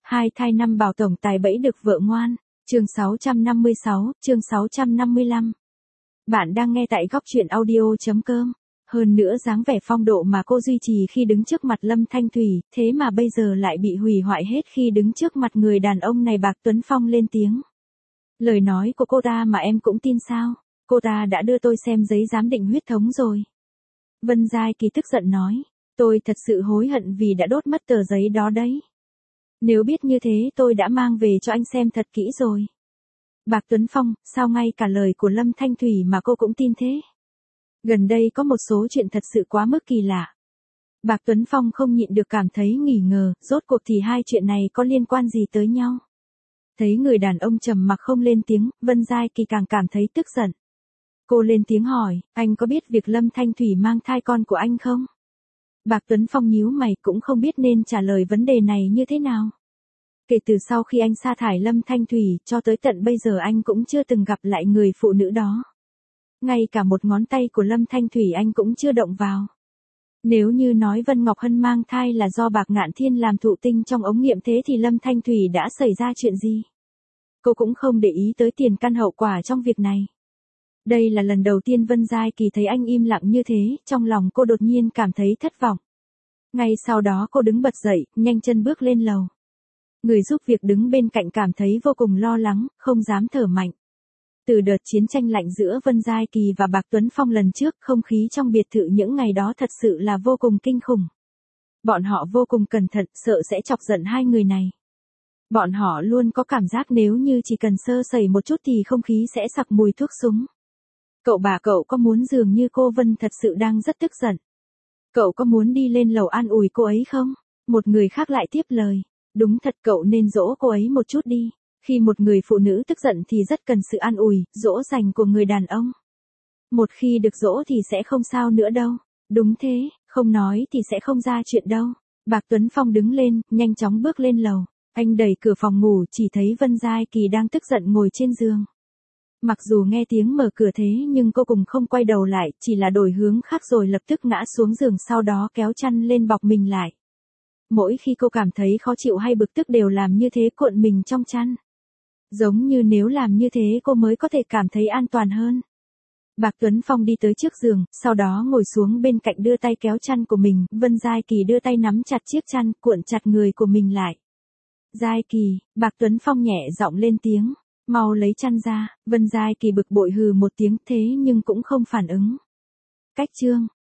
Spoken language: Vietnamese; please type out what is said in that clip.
Hai thai năm bảo tổng tài bẫy được vợ ngoan. Chương 656, chương 655. Bạn đang nghe tại góc truyện audio.com. Hơn nữa dáng vẻ phong độ mà cô duy trì khi đứng trước mặt Lâm Thanh Thủy, thế mà bây giờ lại bị hủy hoại hết khi đứng trước mặt người đàn ông này. Bạc Tuấn Phong lên tiếng. Lời nói của cô ta mà em cũng tin sao? Cô ta đã đưa tôi xem giấy giám định huyết thống rồi. Vân Giai Kỳ tức giận nói. Tôi thật sự hối hận vì đã đốt mất tờ giấy đó đấy. Nếu biết như thế tôi đã mang về cho anh xem thật kỹ rồi. Bạc Tuấn Phong, sao ngay cả lời của Lâm Thanh Thủy mà cô cũng tin thế? Gần đây có một số chuyện thật sự quá mức kỳ lạ. Bạc Tuấn Phong không nhịn được cảm thấy nghi ngờ, rốt cuộc thì hai chuyện này có liên quan gì tới nhau? Thấy người đàn ông trầm mặc không lên tiếng, Vân Giai Kỳ càng cảm thấy tức giận. Cô lên tiếng hỏi, anh có biết việc Lâm Thanh Thủy mang thai con của anh không? Bạc Tuấn Phong nhíu mày cũng không biết nên trả lời vấn đề này như thế nào. Kể từ sau khi anh sa thải Lâm Thanh Thủy, cho tới tận bây giờ anh cũng chưa từng gặp lại người phụ nữ đó. Ngay cả một ngón tay của Lâm Thanh Thủy anh cũng chưa động vào. Nếu như nói Vân Ngọc Hân mang thai là do Bạc Ngạn Thiên làm thụ tinh trong ống nghiệm thế thì Lâm Thanh Thủy đã xảy ra chuyện gì? Cô cũng không để ý tới tiền căn hậu quả trong việc này. Đây là lần đầu tiên Vân Giai Kỳ thấy anh im lặng như thế, trong lòng cô đột nhiên cảm thấy thất vọng. Ngay sau đó cô đứng bật dậy, nhanh chân bước lên lầu. Người giúp việc đứng bên cạnh cảm thấy vô cùng lo lắng, không dám thở mạnh. Từ đợt chiến tranh lạnh giữa Vân Giai Kỳ và Bạc Tuấn Phong lần trước, không khí trong biệt thự những ngày đó thật sự là vô cùng kinh khủng. Bọn họ vô cùng cẩn thận, sợ sẽ chọc giận hai người này. Bọn họ luôn có cảm giác nếu như chỉ cần sơ sẩy một chút thì không khí sẽ sặc mùi thuốc súng. Cậu có muốn dường như cô Vân thật sự đang rất tức giận. Cậu có muốn đi lên lầu an ủi cô ấy không? Một người khác lại tiếp lời. Đúng thật cậu nên dỗ cô ấy một chút đi. Khi một người phụ nữ tức giận thì rất cần sự an ủi, dỗ dành của người đàn ông. Một khi được dỗ thì sẽ không sao nữa đâu. Đúng thế, không nói thì sẽ không ra chuyện đâu. Bạc Tuấn Phong đứng lên, nhanh chóng bước lên lầu. Anh đẩy cửa phòng ngủ chỉ thấy Vân Giai Kỳ đang tức giận ngồi trên giường. Mặc dù nghe tiếng mở cửa thế nhưng cô cùng không quay đầu lại, chỉ là đổi hướng khác rồi lập tức ngã xuống giường sau đó kéo chăn lên bọc mình lại. Mỗi khi cô cảm thấy khó chịu hay bực tức đều làm như thế, cuộn mình trong chăn. Giống như nếu làm như thế cô mới có thể cảm thấy an toàn hơn. Bạc Tuấn Phong đi tới trước giường, sau đó ngồi xuống bên cạnh đưa tay kéo chăn của mình, Vân Giai Kỳ đưa tay nắm chặt chiếc chăn, cuộn chặt người của mình lại. Giai Kỳ, Bạc Tuấn Phong nhẹ giọng lên tiếng. Mau lấy chăn ra. Vân Giai Kỳ bực bội hừ một tiếng thế nhưng cũng không phản ứng. Cách chương